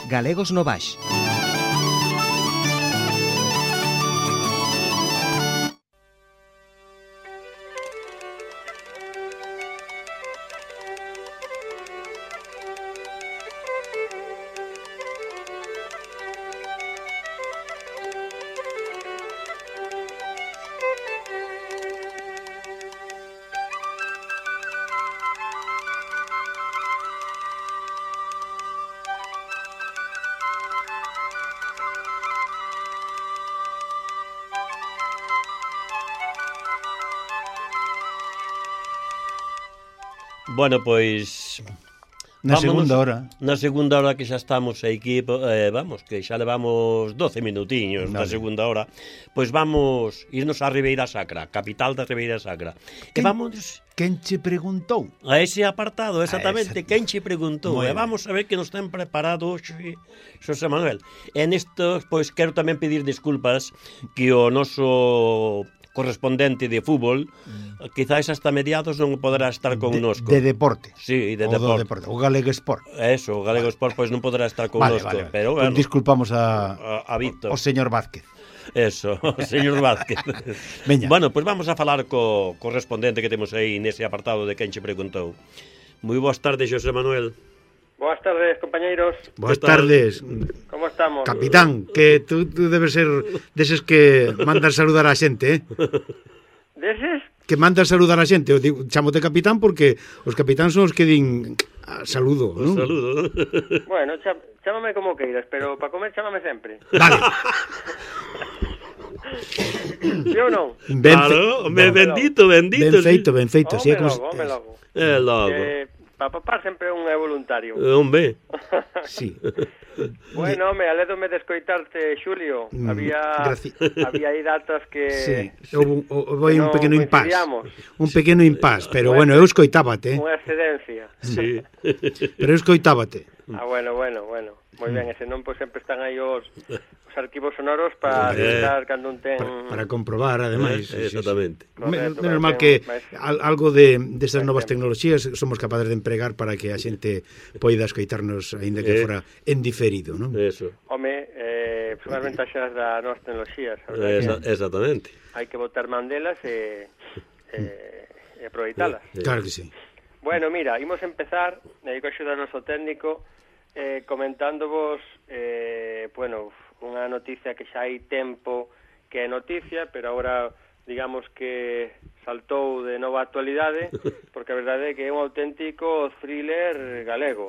Galegos no Baix. Bueno, pois... Na segunda hora. Na segunda hora que xa estamos aquí, vamos, que xa levamos 12 minutiños na segunda hora, pois vamos irnos a Ribeira Sacra, capital da Ribeira Sacra. E vamos... Quen che preguntou? A ese apartado, exactamente, quen che preguntou. E vamos a ver que nos ten preparado hoxe Xosé Manuel. E nesto, pois, quero tamén pedir desculpas que o noso correspondente de fútbol, quizás hasta mediados non poderá estar connosco. De deporte. Sí, de deporte. O Galega Sport. Eso, o Galega Sport, pois non poderá estar connosco. Vale. Pero, bueno, disculpamos a Víctor. O señor Vázquez. Eso, o señor Vázquez. Veña. Bueno, pois vamos a falar co correspondente que temos aí nese apartado de quen che preguntou. Moi boas tardes, Xosé Manuel. Boas tardes, compañeiros. Boas tardes. Como estamos? Capitán, que tú debes ser deses que mandan saludar a xente, Deses? Que mandan saludar a xente. Eu digo, chamote capitán porque os capitáns son os que din saludo, non? Saludo. Bueno, chámame como queiras, pero para comer chámame sempre. Vale. ¿Sí ou non? Claro, bendito. Ben feito. Home logo. Logo. Para papar sempre un é voluntario. Hombre. Sí. Bueno, me alédome de escoitarte, Xulio. Había aí datas que... Sí, houve un pequeno impás. Un Sí. pequeno impás, pero bueno, eu escoitábate. Unha excedencia. Sí. Pero eu escoitábate. Bueno. Moi ben, e senón, pois sempre están aí os arquivos sonoros para estar cando un ten... Para comprobar, ademais. Exactamente. Correcto, Menos mal que algo destas novas tecnoloxías somos capaces de empregar para que a xente poida escoitarnos, aínda que fora en diferido, non? Eso. Home, son as ventaxas da novas tecnoloxías. Exactamente. Hai que botar man delas e aproveitalas. Claro que sí. Bueno, mira, imos empezar, co axuda do noso técnico, comentándovos, unha noticia que xa hai tempo que é noticia, pero agora digamos que saltou de nova actualidade, porque a verdade é que é un auténtico thriller galego.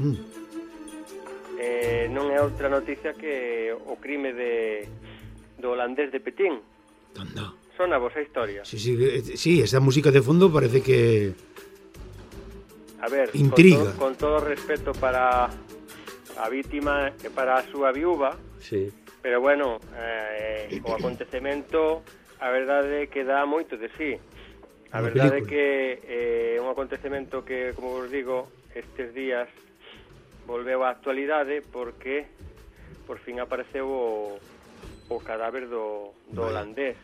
Non é outra noticia que o crime do holandés de Petín. Anda. Son a vosa historia. Sí, esa música de fondo parece que... A ver, intriga. Con todo respeto para a vítima e para a súa viúva, sí. Pero bueno, o acontecemento, a verdade é que dá moito de sí. A verdade é que é un acontecemento que, como vos digo, estes días volveu á actualidade porque por fin apareceu o cadáver do holandés.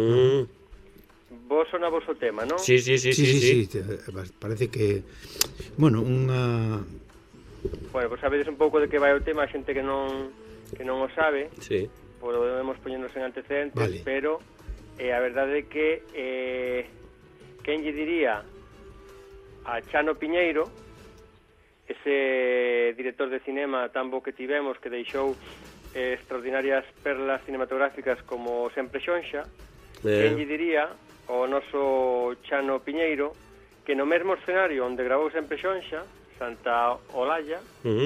Vos son a vosso tema, non? Sí. Parece que, bueno, unha... Bueno, pues sabedes un pouco de que vai o tema, a xente que non o sabe. Sí. Podemos poñernos en antecedentes, vale. Pero a verdade é que quen lle diría a Chano Piñeiro, ese director de cinema tan bo que tivemos, que deixou extraordinarias perlas cinematográficas como Sempre Xonxa, quen lle diría ao noso Chano Piñeiro que no mesmo escenario onde grabou Sempre Xonxa, Santa Olalla,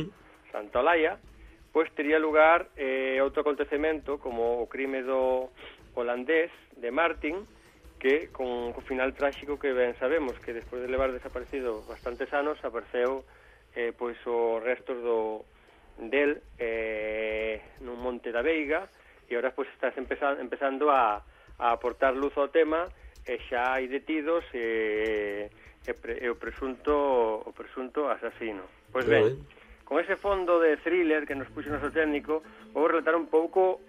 pois tería lugar outro acontecemento como o crime do holandés de Martin, que con o final tráxico que ben sabemos, que despois de levar desaparecido bastantes anos apareceu pois os restos del nun monte da Veiga, e agora pois estás empezando a aportar luz ao tema, e xa hai detidos e o presunto asasino. Pois ben, con ese fondo de thriller que nos puxo o noso técnico, vou relatar un pouco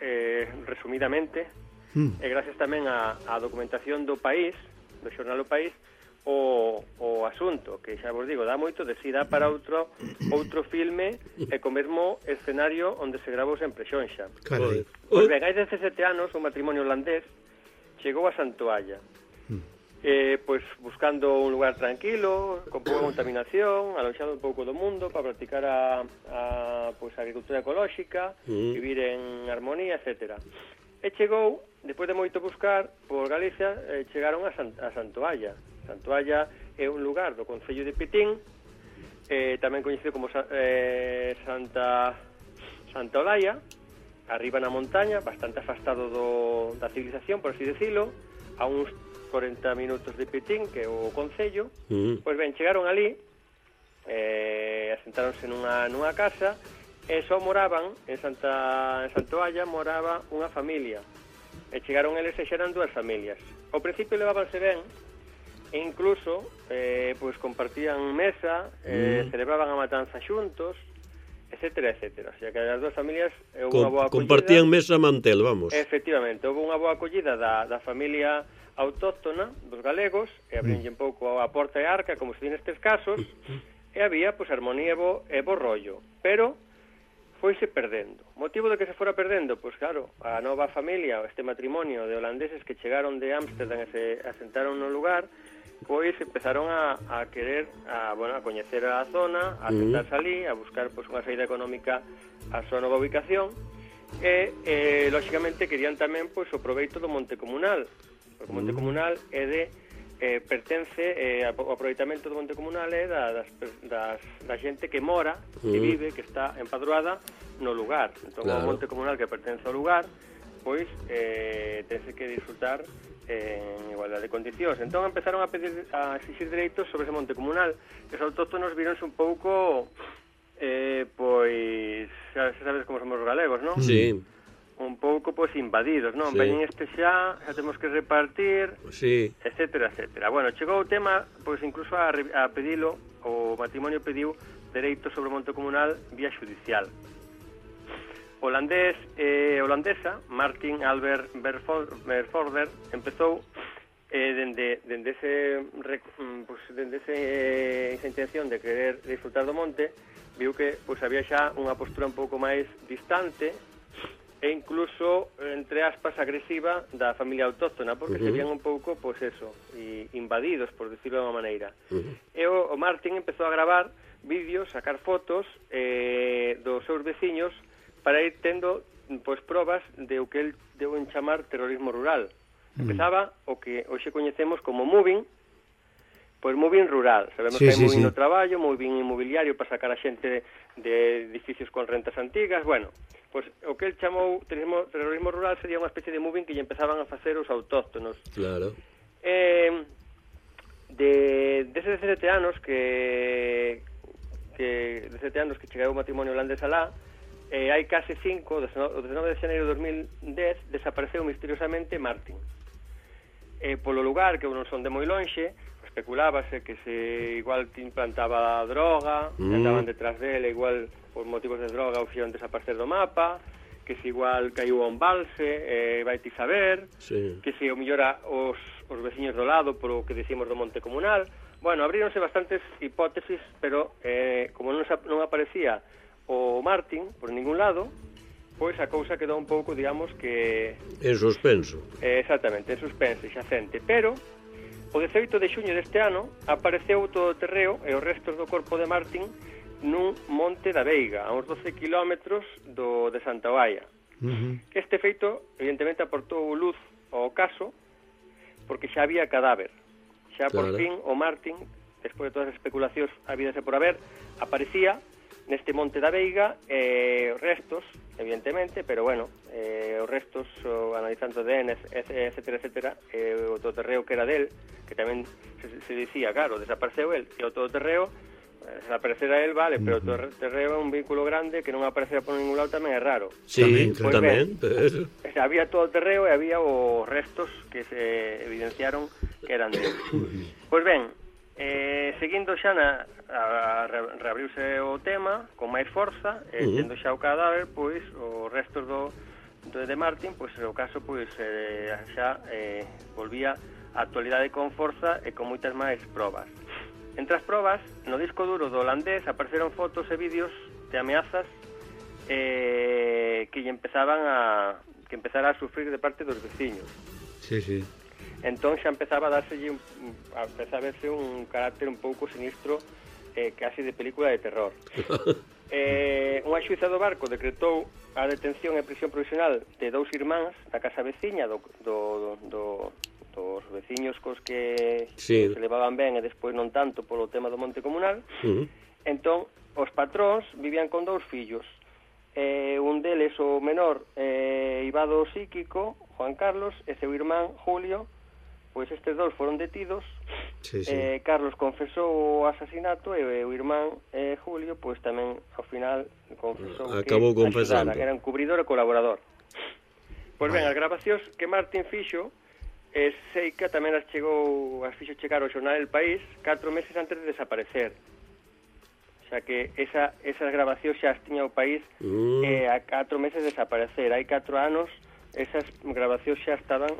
resumidamente, e gracias tamén á documentación do País, do xornal O País, o asunto, que xa vos digo, dá moito de si, dá para outro filme e co mesmo escenario onde se gravou sempre Xonxa. Pois ben, hai 17 anos o matrimonio holandés chegou a Santoalla, pois buscando un lugar tranquilo, con pouca contaminación, aloxado un pouco do mundo para practicar a agricultura ecolóxica, vivir en armonía, etcétera. E chegou, despois de moito buscar por Galicia, chegaron a Santoalla. Santoalla é un lugar do concello de Pitín, tamén coñecido como Santa Olalla, arriba na montaña, bastante afastado da civilización, por así decirlo, a uns 40 minutos de Pitín, que é o concello. Pois ben, chegaron ali, asentáronse nunha casa, e só moraban, en Santoalla moraba unha familia, e chegaron eles e xeran dúas familias. Ao principio levábanse ben, e incluso pois compartían mesa, celebraban a matanza xuntos, etcétera, etcétera. O sea que as dúas familias houve unha boa acollida. Compartían mesa mantel, vamos. Efectivamente, houve unha boa acollida da familia autóctona dos galegos, e abrinlle un pouco a porta e arca, como se di nestes casos, e había pois armonía e bo rollo. Pero foise perdendo. Motivo de que se fora perdendo? Pois claro, a nova familia, este matrimonio de holandeses que chegaron de Ámsterdam e se asentaron no lugar, pois empezaron a querer a coñecer a zona, a asentarse ali, a buscar pois unha saída económica á súa nova ubicación, e lóxicamente querían tamén pois o proveito do monte comunal, porque o monte comunal é de pertence o aproveitamento do monte comunal é da xente que mora, que vive, que está empadroada no lugar. Entón, o monte comunal que pertence ao lugar, pois tense que disfrutar en igualdade de condicións. Entón empezaron a exigir dereitos sobre ese monte comunal. Os autóctonos vironse un pouco pois xa sabes como somos os galegos, non? Sí. Un pouco pois invadidos, non? Sí. Veñen xa temos que repartir, sí, etcétera, etcétera. Bueno, chegou o tema, pois incluso a pedilo, o matrimonio pediu dereitos sobre o monte comunal vía judicial. Holandesa, Martin Albert Verforder, empezou dende esa intención de querer disfrutar do monte, viu que pois había xa unha postura un pouco máis distante e incluso, entre aspas, agresiva da familia autóctona, porque se vían un pouco, pois eso, invadidos, por decirlo de unha maneira. E o Martin empezou a gravar vídeos, sacar fotos dos seus veciños para ir tendo pois probas de o que el deu en chamar terrorismo rural. Empezaba o que hoxe coñecemos como moving, pois moving rural. Sabemos que hai moving no traballo, moving inmobiliario para sacar a xente de edificios con rentas antigas. Bueno, pois o que el chamou terrorismo rural sería unha especie de moving que lle empezaban a facer os autóctonos. Claro. Deses 17 anos que chegou o matrimonio holandés alá, hai case 5, o 19 de xaneiro de 2010, desapareceu misteriosamente Martin. Polo lugar, que non son de moi lonxe, especulábase que se igual te implantaba droga, que andaban detrás dele, igual por motivos de droga o fixeron desaparecer do mapa, que se igual caiu a un balse, vai ti saber, que se o mellora os veciños do lado por o que decimos do monte comunal. Bueno, abríronse bastantes hipótesis, pero como non aparecía o Martin por ningún lado, pois a cousa quedou un pouco, digamos, que... En suspenso. Exactamente, en suspenso, xacente. Pero o 18 de xuño deste ano apareceu todo o terreo e os restos do corpo de Martin nun monte da Veiga, a uns 12 kilómetros de Santa Olalla. Este feito, evidentemente, aportou luz ao caso, porque xa había cadáver. Xa por fin o Martin, despois de todas as especulacións habidas e por haber, aparecía neste monte da Veiga, os restos, evidentemente, pero bueno, os restos, analizando ADN, etcétera, etcétera, o todoterreo que era del, que tamén se dicía, claro, desapareceu el, e o todoterreo, desaparecera el, vale, pero o todoterreo é un vínculo grande que non aparecera por ningún lado, tamén é raro. Sí, tamén. Había todoterreo e había os restos que se evidenciaron que eran del. Pois ben, seguindo xa reabriuse o tema con máis forza, tendo xa o cadáver, pois os restos de Martin, pois o caso pois xa volvía a actualidade con forza e con moitas máis probas. Entre as probas, no disco duro do holandés apareceron fotos e vídeos de ameazas que empezara a sufrir de parte dos veciños. Sí, sí. Entón xa empezaba a verse un carácter un pouco sinistro, casi de película de terror. Unha xuíza do barco decretou a detención e prisión provisional de 2 irmáns da casa veciña dos veciños cos que se levaban ben e despois non tanto polo tema do monte comunal. Entón, os patróns vivían con 2 fillos. Un deles, o menor, ibado psíquico, Juan Carlos, e seu irmán, Julio. Pois estes 2 foron detidos. Carlos confesou o asasinato e o irmán Julio, pois tamén ao final confesou acabou que confesando, que era encubridor e colaborador. Pois ben, as grabacións que Martín fixo, Seica tamén as fixo chegar ao xornal El País 4 meses antes de desaparecer. O sea que esas grabacións xa as tiña o País a 4 meses de desaparecer. Hai 4 anos esas grabacións xa estaban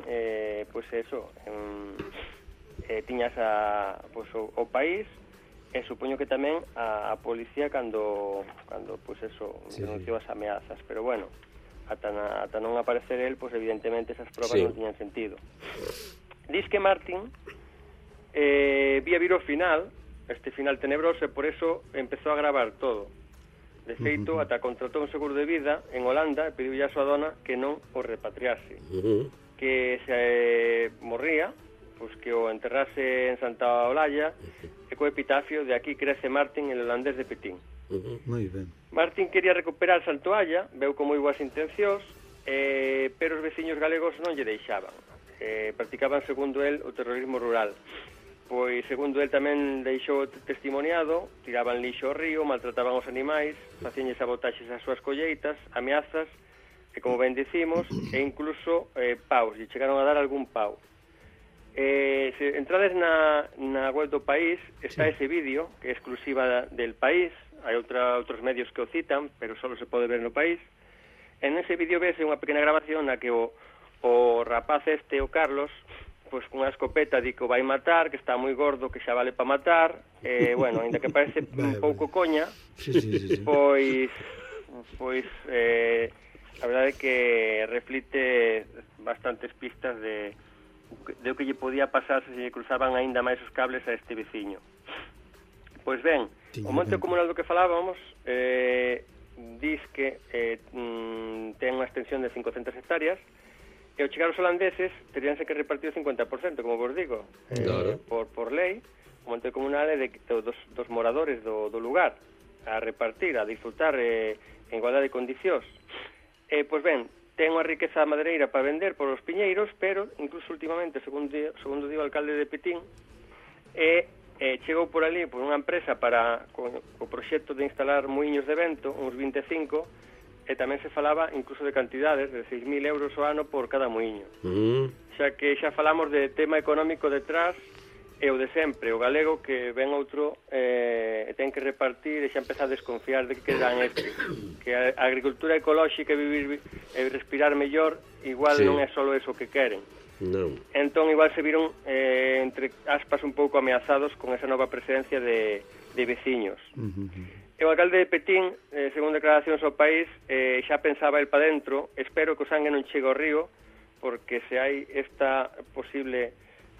tiñas o País e supoño que tamén a policía cando denunciou as ameazas, pero bueno, ata non aparecer el, pois evidentemente esas probas non tiñan sentido. Diz que Martín vía vir o final, este final tenebroso, e por eso empezou a gravar todo. De feito, ata contratou un seguro de vida en Holanda e pediu a súa dona que non o repatriase. Que se morría, pois que o enterrase en Santa Olalla e co epitafio de aquí crece Martín, el holandés de Petín. Moi ben. Martín quería recuperar Santoalla, veu con moi boas intencións, pero os veciños galegos non lle deixaban. Practicaban, segundo el, o terrorismo rural. Pois, segundo el, tamén deixou testimoniado, tiraban lixo ao río, maltrataban os animais, facíanlle sabotaxes ás súas colleitas, ameazas, e como ben dicimos, e incluso paus, lle chegaron a dar algún pau. Se entrades na web do País, está ese vídeo, que é exclusiva del País, hai outros medios que o citan, pero só se pode ver no País. En ese vídeo vese unha pequena grabación na que o rapaz o Carlos, pois cunha escopeta di que o vai matar, que está moi gordo, que xa vale para matar, bueno, ainda que parece un pouco coña, pois a verdade é que reflite bastantes pistas de o que lle podía pasar se lle cruzaban aínda máis os cables a este veciño. Pois ben, o monte comunal do que falábamos dis que ten unha extensión de 500 hectáreas, e ao chegar os holandeses teríanse que repartir o 50%, como vos digo, por lei. O monte comunal é dos moradores do lugar, a repartir, a disfrutar en igualdade de condicións. Pois ben, ten unha riqueza madeireira para vender por os piñeiros, pero incluso últimamente, segundo di o alcalde de Petín, chegou por ali por unha empresa para o proxecto de instalar muiños de vento, uns 25, e tamén se falaba incluso de cantidades de 6.000 euros ao ano por cada muiño. Xa que xa falamos de tema económico detrás, e o de sempre, o galego que ven outro e ten que repartir e xa empeza a desconfiar de que quedan que a agricultura ecolóxica e vivir e respirar mellor igual non é só eso que queren. Non. Entón igual se viron entre aspas un pouco ameazados con esa nova presencia de veciños. E o alcalde de Petín, segundo declaracións ao País, xa pensaba el pa dentro, espero que o sangue non chegue ao río, porque se hai este posible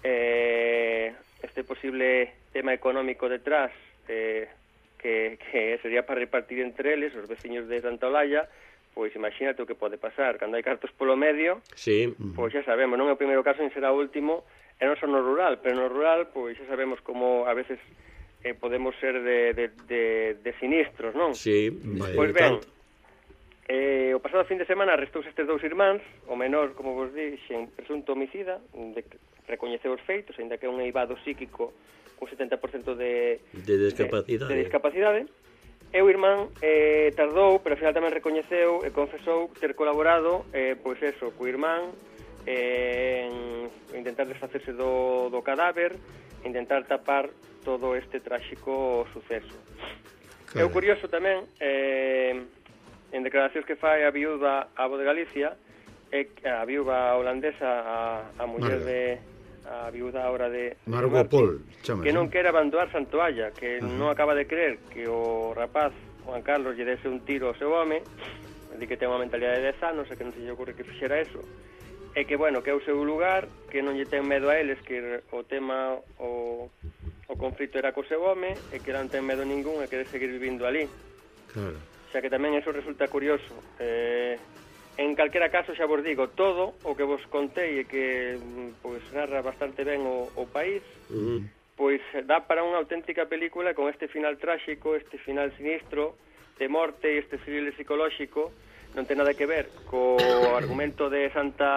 tema económico detrás, que sería para repartir entre eles, os veciños de Santa Olalla, pois imagínate o que pode pasar. Cando hai cartos polo medio, pois xa sabemos, non é o primeiro caso, nin será o último, e non só no rural, pero no rural, pois xa sabemos como a veces podemos ser de sinistros, non? Sí, pois ben, o pasado fin de semana arrestouse estes 2 irmáns, o menor, como vos dixen, presunto homicida, recoñeceu os feitos, ainda que é un eivado psíquico con 70% de discapacidade, e o irmán tardou, pero ao final tamén recoñeceu e confesou ter colaborado, pois eso, co irmán, en intentar desfacerse do cadáver, intentar tapar todo este tráxico suceso. É o curioso tamén, en declaracións que fai a viúva Abo de Galicia, a viúva holandesa, a muller a viuda ahora de Margot Pol, que non quere abandonar Santoalla, que non acaba de creer que o rapaz Juan Carlos lle dese un tiro ao seu home, di que ten unha mentalidade de 10 anos e que non se lle ocurre que fixera eso, e que, bueno, que é o seu lugar, que non lle ten medo a eles, que o tema, o conflito era co seu home, e que non ten medo ningún e quere seguir vivindo ali. Claro. Xa que tamén eso resulta curioso. En calquera caso, xa vos digo, todo o que vos contei e que pois narra bastante ben o país, pois dá para unha auténtica película con este final tráxico, este final sinistro de morte e este thriller psicolóxico. Non ten nada que ver co argumento de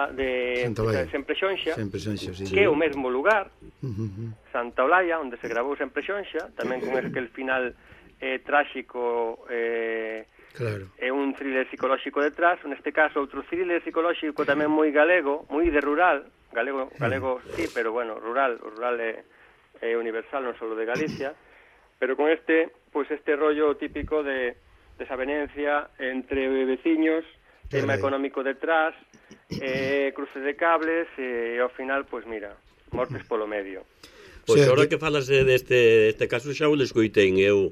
Sempre Xonxa, sí. que é o mesmo lugar, Santa Olalla, onde se grabou Sempre Xonxa, tamén con aquel final tráxico, claro. É un thriller psicolóxico detrás, neste caso outro thriller psicolóxico tamén moi galego, moi de rural, galego sí, pero bueno, rural, o rural é universal, non só de Galicia, pero con este rollo típico de desavenencia entre veciños, tema económico detrás, cruce de cables, e ao final, pois mira, mortes polo medio. Pois agora que falas deste caso xa o escoitei eu,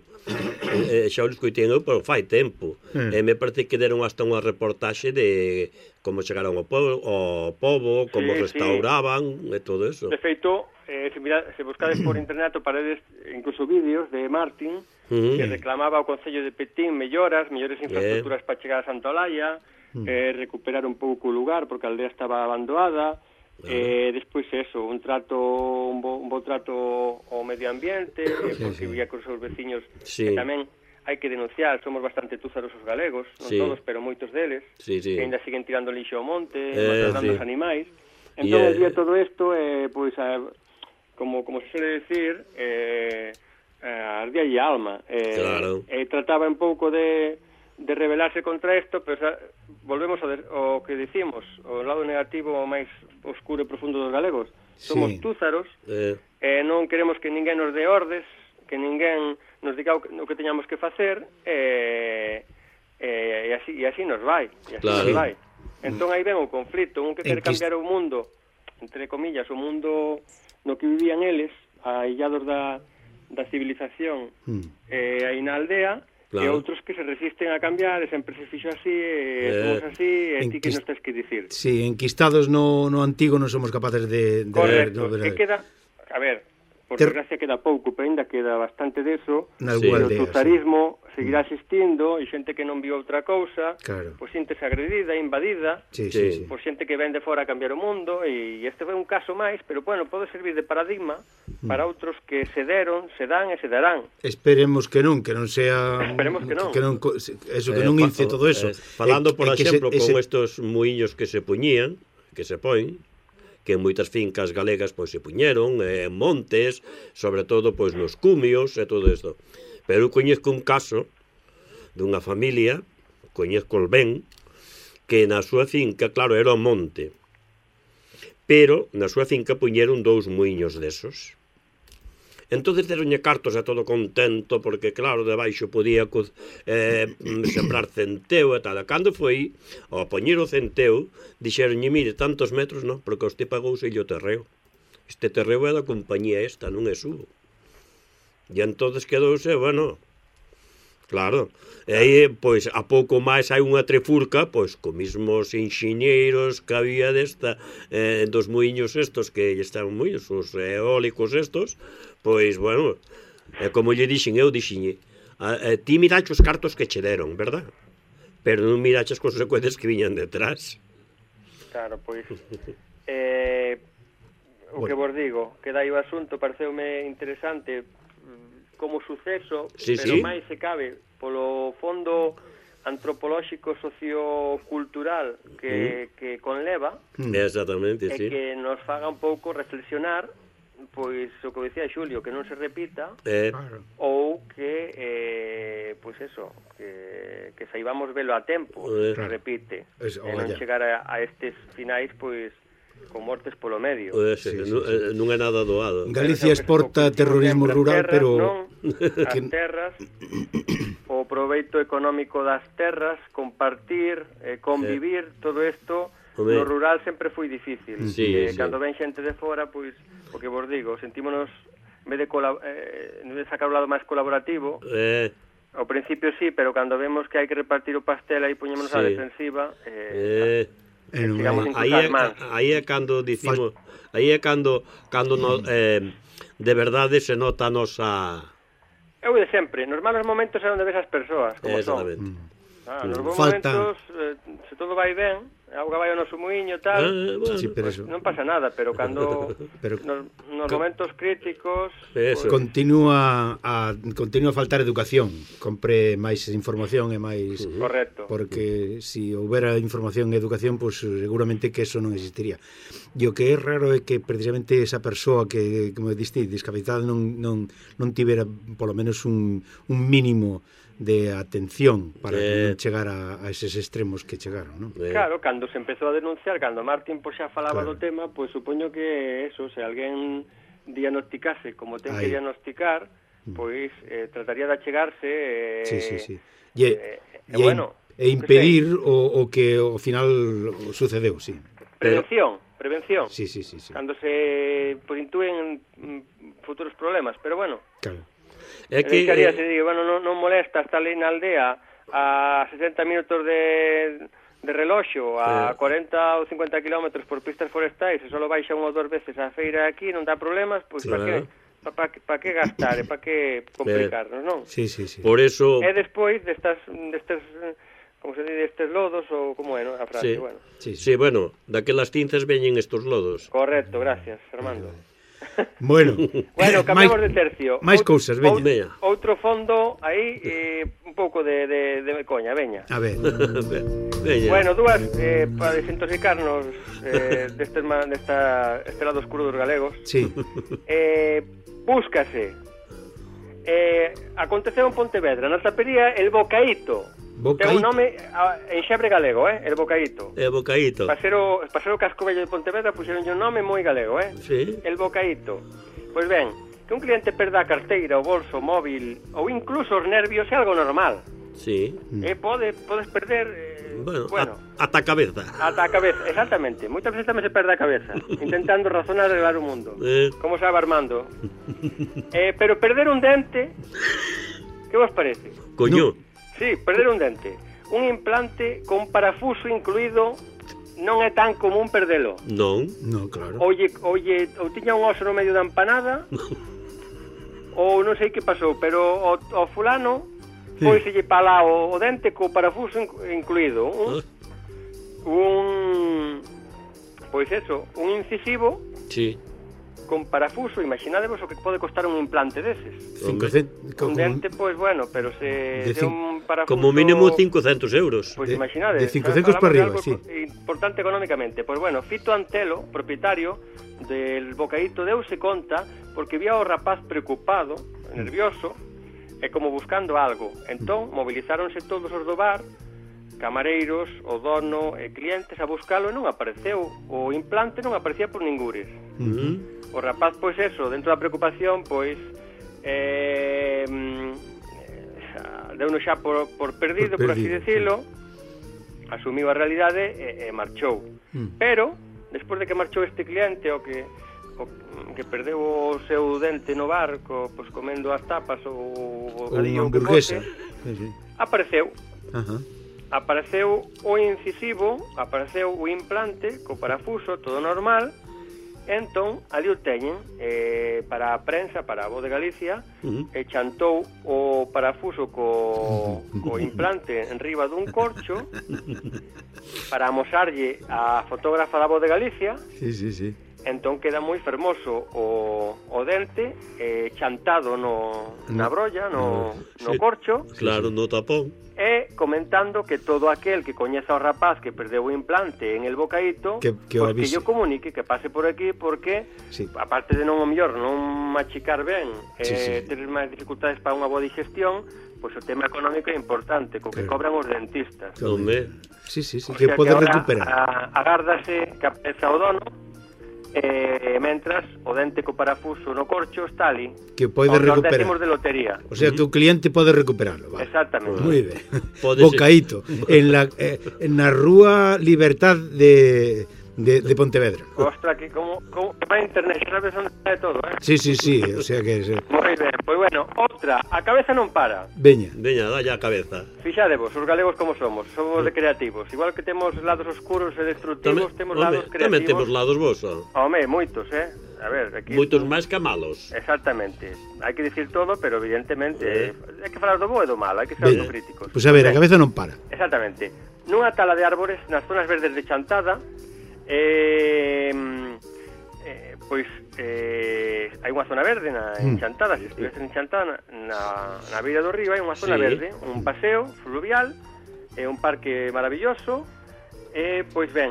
pero fai tempo, e me parece que deron hasta unha reportaxe de como chegaron ao pobo, como restauraban e todo eso. De feito, se buscades por internet paredes incluso vídeos de Martín que reclamaba ao Concello de Petín mellores infraestructuras para chegar a Santa Olalla, recuperar un pouco o lugar porque a aldea estaba abandonada, despois eso, un bo trato ao medio ambiente, porque vía con os seus veciños, que tamén hai que denunciar, somos bastante túzaros os galegos, non todos, pero moitos deles, que ainda siguen tirando lixo ao monte, matando os animais. Entón, día todo isto, pois, como se suele decir, ardía e alma. Trataba un pouco de rebelarse contra isto, pero volvemos ao que dicimos, o lado negativo máis oscuro e profundo dos galegos. Somos túzaros, non queremos que ninguén nos dé ordes, que ninguén nos diga o que teñamos que facer, e así nos vai. Entón aí ven o conflito, un que quere cambiar o mundo, entre comillas, o mundo no que vivían eles, aillados da civilización, aí na aldea, e outros que se resisten a cambiar, e sempre se fixo así, e somos así, e ti que non tens que dicir. Sí, enquistados no antigo non somos capaces de correcto, que queda, a ver, por desgracia queda pouco, pero ainda queda bastante deso, o tuzarismo seguirá existindo, e xente que non viu outra cousa, pois xente agredida, invadida, por xente que ven de fora a cambiar o mundo, e este foi un caso máis, pero bueno, pode servir de paradigma para outros que se deron, se dan e se darán. Esperemos que non sea... Esperemos que non. Que non ince todo eso. Falando, por exemplo, con estos muiños que se poñían, que se poen, que en moitas fincas galegas pois se puñeron, en montes, sobre todo pois nos cumios e todo isto. Pero eu coñezco un caso dunha familia, coñezco el ben, que na súa finca, claro, era o monte, pero na súa finca puñeron 2 muiños desos. Entonces deronlle cartos a todo contento, porque claro, debaixo podía sembrar centeo e tal. Cando foi ao poñer o centeo, dixeronlle, mire, tantos metros non, porque usted pagouse o terreo. Este terreo é da compañía esta, non é subo. E entonces quedouse, bueno, claro, e aí, pois, a pouco máis hai unha trifurca, pois, co mismos enxeñeiros que había dos muiños estos, que estaban muiños, os eólicos estos, pois, bueno, como lle dixen, eu dixenlle, ti mirache os cartos que che deron, verdad? Pero non mirache as consecuencias que viñan detrás. Claro, pois, o que vos digo, que dai o asunto, pareceume interesante como suceso, pero máis se cabe polo fondo antropolóxico sociocultural que conleva, exactamente, e que nos faga un pouco reflexionar, pois o que dicía Xulio, que non se repita, ou que pois eso, que saibamos velo a tempo, se repite, e non chegar a estes finais pois con mortes polo medio. Non é nada doado. Galicia exporta terrorismo rural, pero as terras, o proveito económico das terras, compartir, convivir, todo isto no rural sempre foi difícil. Cando ven xente de fora, pois, o que vos digo, sentímonos, en vez de sacar o lado máis colaborativo, ao principio sí, pero cando vemos que hai que repartir o pastel, aí poñémonos á defensiva, aí é cando dicimos, aí é cando de verdade se nota a nosa... Eu de sempre, nos malos momentos é onde ves as persoas, como son. Nos bons momentos, se todo vai ben, a auga vai ao noso muiño, tal, pues, non pasa nada, pero cando nos momentos críticos... Continúa a faltar educación, compre máis información e máis... Correcto. Porque se houbera información e educación, pues seguramente que eso non existiría. E o que é raro é que precisamente esa persoa que, como diste, discapacitada non tivera polo menos un mínimo de atención para non chegar a eses extremos que chegaron, non? Claro, cando se empezou a denunciar, cando Martín pois xa falaba do tema, pois supoño que eso, se alguén diagnosticase como ten que diagnosticar, pois trataría de achegarse e impedir o que ao final sucedeu, sí. Prevención. Sí. Cando se intúen futuros problemas, pero bueno. Claro. É que non molesta estar ali na aldea a 60 minutos de reloxo, a 40 ou 50 kilómetros por pistas forestais, e só baixa unha ou dúas veces a feira aquí, non dá problemas, pois para que gastar e para que complicarnos, non? Sí. Por eso... E despois destes como se dice, destes lodos, ou como é, non? A frase, bueno. Sí, bueno, daquelas cinzas veñen estos lodos. Correcto, gracias, Armando. Bueno, cambiamos de tercio. Máis cousas, veña. Outro fondo aí, un pouco de coña, veña. A ver. Veña. Bueno, dúas para desintoxicarnos este lado oscuro dos galegos. Sí. Búscase. Aconteceu en Pontevedra, na tapería El Bocaíto. Ten un nome en xebre galego, El Bocaíto. El Bocaíto. Para ser o casco vello de Pontevedra puxeron un nome moi galego, Sí. El Bocaíto. Pois ben, que un cliente perda a carteira, o bolso, o móvil ou incluso os nervios é algo normal. Sí. Podes perder... Bueno, ata a cabeza. Ata a cabeza, exactamente. Moitas veces tamén se perde a cabeza, intentando razonar e arreglar o mundo. Como sabe Armando. Pero perder un dente, que vos parece? Coño. Sí, perder un dente. Un implante con parafuso incluído non é tan común perdelo. Non, claro. Ou tiña un oso no medio da empanada, ou non sei que pasou, pero o fulano pois se lle pala o dente co parafuso incluído. Un incisivo. Sí. Con parafuso, imaginadevos o que pode costar un implante deses. Un dente, pois bueno, pero se un parafuso... Como mínimo 500 euros. Pois imaginade. De 500 para arriba, sí. Importante económicamente. Pois bueno, Fito Antelo, propietario del Bocaíto, deuse conta porque vía o rapaz preocupado, nervioso, e como buscando algo. Entón, movilizáronse todos os do bar, camareiros, o dono e clientes a buscalo e non apareceu. O implante non aparecía por ningures. O rapaz, pois eso, dentro da preocupación, pois deuno xa por perdido, por así decirlo, asumiu a realidade e marchou. Pero, despois de que marchou este cliente, o que perdeu o seu dente no barco, pois comendo as tapas ou o bocadillo que fose, apareceu. Apareceu o incisivo, apareceu o implante co parafuso, todo normal. Entón, ali o teñen para a prensa, para a Voz de Galicia, e chantou o parafuso co implante en riba dun corcho para amosarlle a fotógrafa da Voz de Galicia. Sí. Entón queda moi fermoso o dente chantado na brolla, no corcho. Claro, no tapón. E comentando que todo aquel que coñeza ao rapaz que perdeu o implante en El Bocaíto, que yo comunique, que pase por aquí, porque aparte de non o mellor non machicar ben, ter máis dificultades para unha boa digestión, pois o tema económico é importante, co que cobran os dentistas. Sí, que pode recuperar. Agárdase que a peza o dono mentras o dente co parafuso no corcho está ali, que pode recuperar. Os de lotería. O sea, que o cliente pode recuperarlo, vale. Exactamente. Moi ben. Pode Bocaíto, na rúa Libertad de Pontevedra. Ostra, que como para internet, sabes onde está de todo, Sí, o sea que... Moi ben, pois bueno, outra, a cabeza non para. Veña, dalle a cabeza. Fixadevos, os galegos como somos de creativos. Igual que temos lados oscuros e destructivos, temos lados creativos. Tamén temos lados vos, Home, moitos, A ver, aquí... Moitos máis que malos. Exactamente. Hai que dicir todo, pero evidentemente hai que falar do bo e do malo, hai que ser autocríticos. Pois a ver, a cabeza non para. Exactamente. Nunha tala de árbores, nas zonas verdes de Chantada, pois hai unha zona verde en Chantada, se estiveses en Chantada na beira do río hai unha zona verde, un paseo fluvial, un parque maravilloso, pois ben,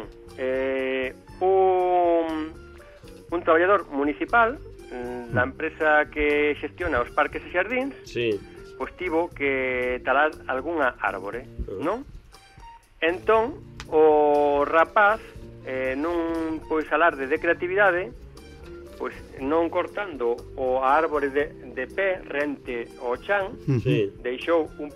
un traballador municipal da empresa que xestiona os parques e xardíns, pois tivo que talar algunha árbore, non? Entón, o rapaz nun alarde de creatividade, pois non cortando a árbore de pé rente ao chan, deixou unha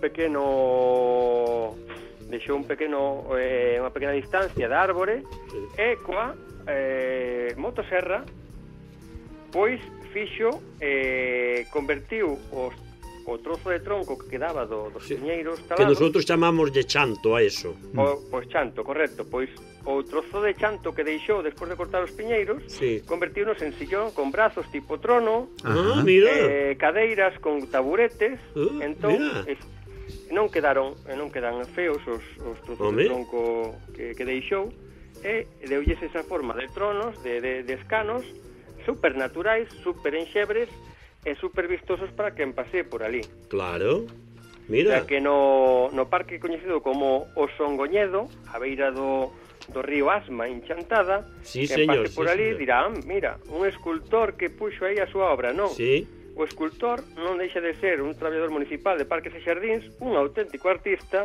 pequena distancia da árbore e coa motoserra pois fixo convertiu o trozo de tronco que quedaba dos piñeiros talados, que nosotros chamamos de chanto a eso. Pois chanto, correcto. Pois o trozo de chanto que deixou despois de cortar os piñeiros, convertiunos en sillón con brazos tipo trono, cadeiras con taburetes, entón non quedan feos os trozos de tronco que deixou, e deulles esa forma de tronos, de escanos, super naturais, super enxebres, e super vistosos para quen pase por ali. Claro, mira. O sea que no parque coñecido como o Songoñedo, a beira do río Asma, en Chantada, quen pase por ali dirá, mira, un escultor que puxo aí a súa obra, non? O escultor non deixa de ser un traballador municipal de parques e xardíns, un auténtico artista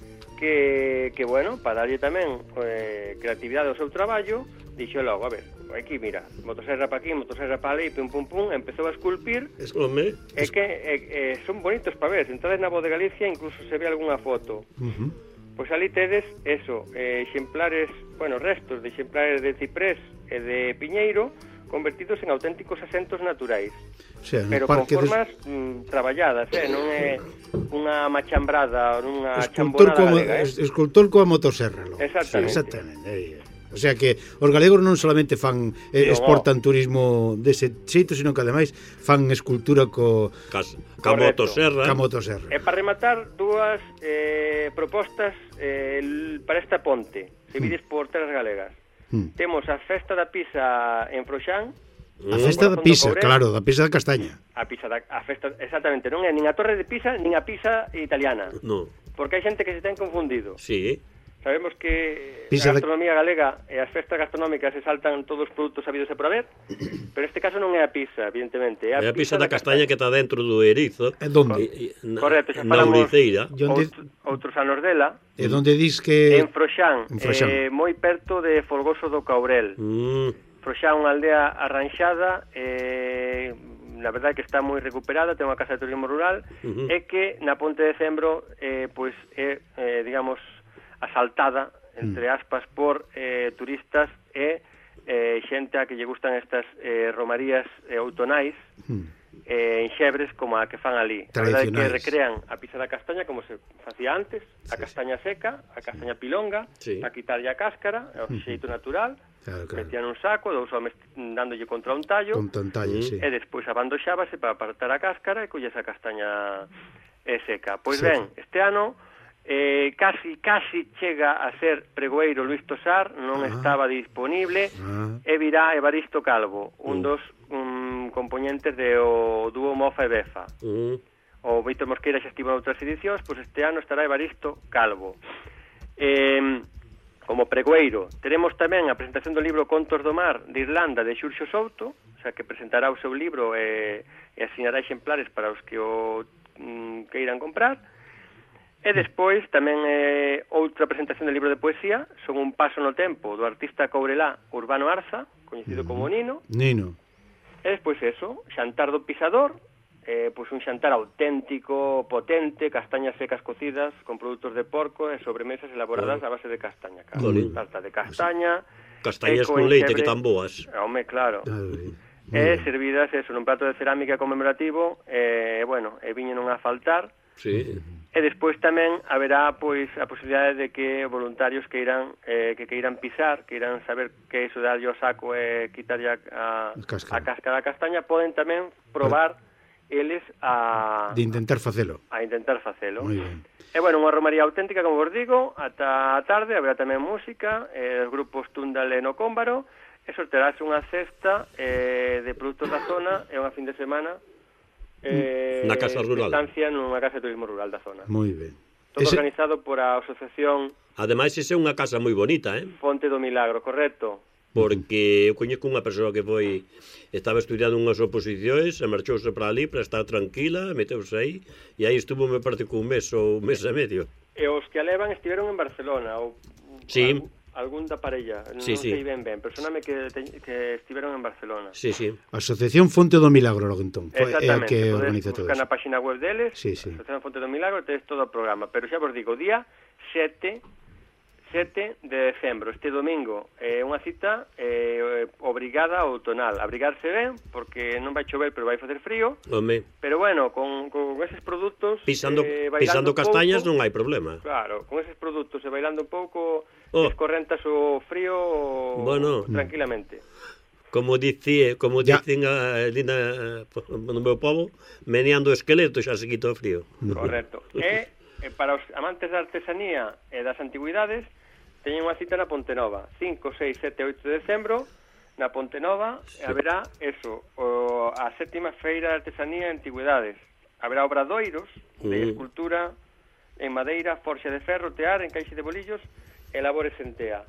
que bueno, para darlle tamén creatividade ao seu traballo, dixo logo, a ver, aquí, mira, motosserra para aquí, motosserra para ali, pum, empezou a esculpir, e que son bonitos para ver, se entrades na Voz de Galicia, incluso se ve algunha foto. Pois ali tedes, exemplares, restos de exemplares de ciprés e de piñeiro, convertidos en auténticos asentos naturais. O sea, pero con formas traballadas, non é unha machambrada, unha chambonada galega. Escultor coa motoserra. Exactamente. O sea que os galegos non solamente fan exportan turismo dese xeito, sino que ademais fan escultura ca motosserra. E para rematar, dúas propostas para esta ponte, se vides por terras galegas. Temos a Festa da Pisa en Froxán. A Festa da Pisa, claro, da Pisa da Castaña. A festa, exactamente, non é nin a Torre de Pisa, nin a Pisa italiana. No. Porque hai xente que se ten confundido. Sí. Sabemos que a gastronomía galega e as festas gastronómicas se saltan todos os produtos sabidos e por haber, pero este caso non é a pizza, evidentemente. É a pizza da castaña que está dentro do erizo. É donde? Correcto, xa na falamos outros anos dela. E donde dis que... En Froxán, moi perto de Folgoso do Caurel. Froxán, unha aldea arranxada, na verdade que está moi recuperada, ten unha casa de turismo rural, e que na Ponte de Decembro pois é, digamos, asaltada, entre aspas, por turistas e xente a que lle gustan estas romarías outonais en xebres como a que fan ali. A verdade é que recrean a pizza da castaña como se facía antes, a castaña seca, a castaña pilonga, a quitarlle a cáscara, o xeito natural, metían un saco, dous homes dándolle contra un tallo, e despois abandoxábase para apartar a cáscara e colles a castaña seca. Pois ben, este ano casi chega a ser pregoeiro Luís Tosar, non estaba disponible, e virá Evaristo Calvo, un dos componentes do dúo Mofa e Befa. O Víctor Mosqueira xa estivo en outras edicións, pois este ano estará Evaristo Calvo. Como pregoeiro, teremos tamén a presentación do libro Contos do Mar de Irlanda de Xurxo Souto, o sea que presentará o seu libro e asinará exemplares para os que o queiran comprar. E despois tamén outra presentación de libro de poesía, son Un paso no tempo, do artista courelá Urbano Arza, coñecido como Nino. Nino. E despois eso, Xantar do Pisador, pois un xantar auténtico, potente, castañas secas cocidas con produtos de porco e sobremesas elaboradas a base de castaña, tarta de castaña, castañas con leite que tan boas. Home, claro. Servidas eso nun plato de cerámica conmemorativo, bueno, e viño non a faltar. Sí. E despois tamén haberá pois a posibilidade de que voluntarios que queiran pisar, que irán saber que iso darlle o saco e quitarlle a cáscara da castaña, poden tamén probar eles de intentar facelo. A intentar facelo. Moi ben. E bueno, unha romaría auténtica, como vos digo, ata a tarde haberá tamén música, os grupos Tundal e No Cómbaro, e sorterase unha cesta de produtos da zona e unha fin de semana na casa rural. Estancia nunha casa de turismo rural da zona. Moi ben. Todo organizado por a asociación... Ademais, esa é unha casa moi bonita, Fonte do Milagro, correcto. Porque eu coñeco unha persoa que estaba estudiando unhas oposicións e marchouse para ali para estar tranquila, meteuse aí, e aí estuvo, me parece, un mes ou un mes e medio. E os que a levan estiveron en Barcelona, ou... Sí. Algún da parella, non sei ben, pero soname que estiveron en Barcelona. Sí, sí. Asociación Fonte do Milagro, logo entón. Exactamente, que organiza todo buscar na página web deles, sí. Asociación Fonte do Milagro, tedes todo o programa. Pero xa vos digo, día 7 de decembro, este domingo, unha cita obrigada outonal. Abrigarse ben, porque non vai chover, pero vai facer frío. Home. Pero bueno, con eses produtos... Pisando castañas non hai problema. Claro, con eses produtos e bailando un pouco, escorrentas o frío tranquilamente. Como dicen no meu povo, meneando o esqueleto xa se quita o frío. Correcto. E para os amantes da artesanía e das antigüidades, teñen unha cita na Ponte Nova, 5, 6, 7 e 8 de decembro, na Ponte Nova, haberá a 7ª Feira de Artesanía e Antigüidades. Haberá obradoiros de escultura en madeira, forxa de ferro, tear, encaixe de bolillos e labores en tea.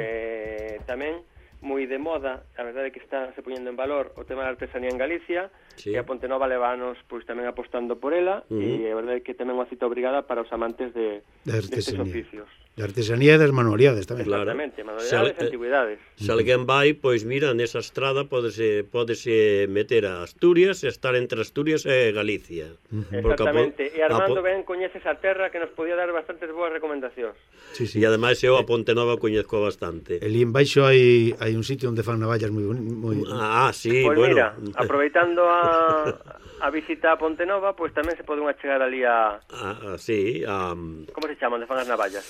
Tamén moi de moda, a verdade é que está se poñendo en valor o tema da artesanía en Galicia, e a Ponte Nova levanos pois tamén apostando por ela, e a verdade é que tamén unha cita obrigada para os amantes destes oficios. Da artesanía e das manualidades tamén. Exactamente, manualidades e antigüidades. Se alguén vai, pois mira, nesa estrada pódese meter a Asturias e estar entre Asturias e Galicia. Exactamente, e Armando ben coñeces a terra que nos podía dar bastantes boas recomendacións. Sí. E ademais eu a Ponte Nova coñezco bastante. E en baixo hai un sitio onde fan navallas moi sí, pois bueno. Mira, aproveitando a visita a Ponte Nova, pois tamén se pode chegar ali sí, como se chama, onde fan as navallas?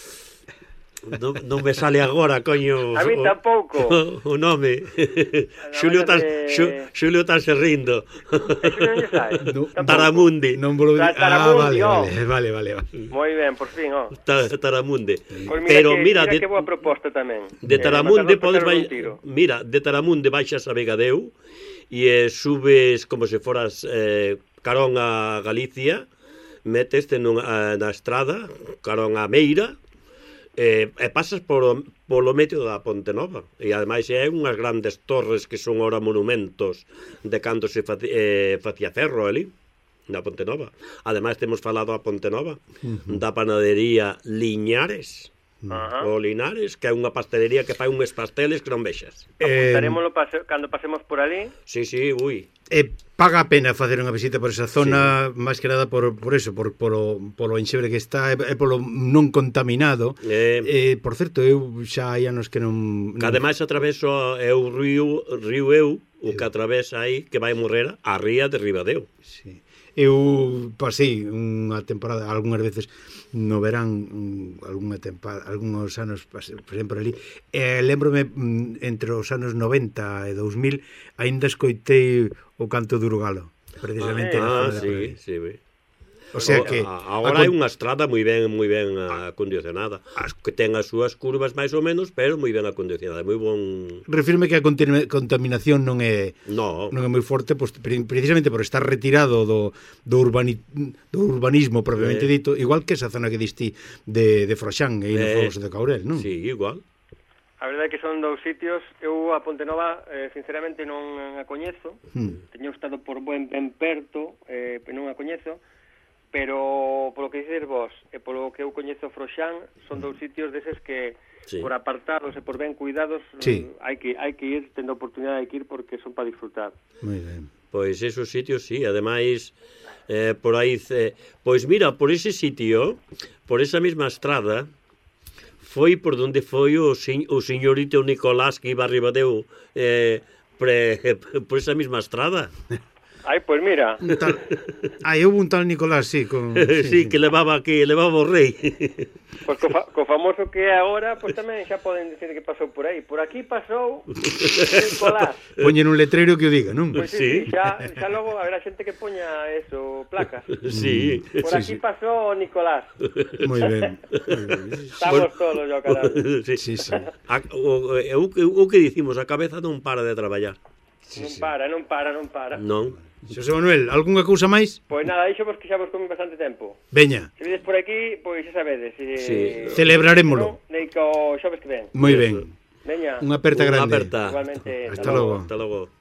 Non me sale agora, coño. A mí tampouco. O nome. Xulio tan se rindo. Xulio non lle sai. Taramundi. Non volo vale. Moi ben, por fin, Taramundi. Pues pero mira que boa proposta tamén. De Taramundi de Taramundi baixas a Vegadeu e subes como se foras carón a Galicia, meteste na estrada carón a Meira. E pasas polo medio da Ponte Nova, e ademais hai unhas grandes torres que son ora monumentos de cando se facía ferro ali na Ponte Nova. Ademais temos falado a Ponte Nova da panadería Liñares o Linares, que é unha pastelería que fai uns pasteles que non vexas. Apuntarémoslo cando pasemos por ali. Sí, ui. Paga a pena facer unha visita por esa zona, máis que nada por eso, polo enxebre que está e polo non contaminado. Por certo, eu xa hai anos que non... Que ademais atraveso o río eu, o que atravesa aí, que vai morrer a ría de Ribadeo. Sí. Eu pasei unha temporada, algunhas veces no verán, algúns anos pasei por ali, e lembrome entre os anos 90 e 2000 aínda escoitei o canto do Urgalo, precisamente na zona de sí. O sea que agora hai unha estrada moi ben acondicionada, que ten as súas curvas máis ou menos, pero moi ben acondicionada, moi bon. Refirme que a contaminación non é moi forte, pois precisamente por estar retirado do urbanismo propiamente dito, igual que esa zona que diste de Froxán e no Fogos de Caurel, non? Sí, igual. A verdade é que son dous sitios. Eu a Ponte Nova, sinceramente, non a coñezo. Teño estado por ben perto, non a coñezo. pero polo que dices vos e polo que eu coñezo Froxán son dous sitios deses que por apartados e por ben cuidados hai que ir, tendo oportunidade de ir porque son para disfrutar. Moi ben. Pois esos sitios sí, ademais por aí pois mira, por ese sitio, por esa mesma estrada foi por donde foi o señorito Nicolás que iba a Ribadeo por esa mesma estrada. Ai, pois mira. Houve un tal Nicolás, sí, que levaba o rei. Pois co famoso que é agora, pois tamén xa poden dicir que pasou por aí. Por aquí pasou Nicolás. Poñen un letrero que o diga, non? Pois sí, xa logo haberá xente que poña eso, placas. Sí. Por aquí pasou Nicolás. Moi ben. Estamos todos, yo caralho. Sí. O que dicimos, a cabeza non para de traballar. Non para. Non. Xosé Manuel, algunha cousa máis? Pois nada, iso vos que xa vos comi bastante tempo. Veña. Se vides por aquí, pois xa sabedes. Celebrarémolo. Neico xoves que ven. Moi ben. Veña. Unha aperta grande. Unha aperta. Igualmente. Hasta logo. Hasta logo.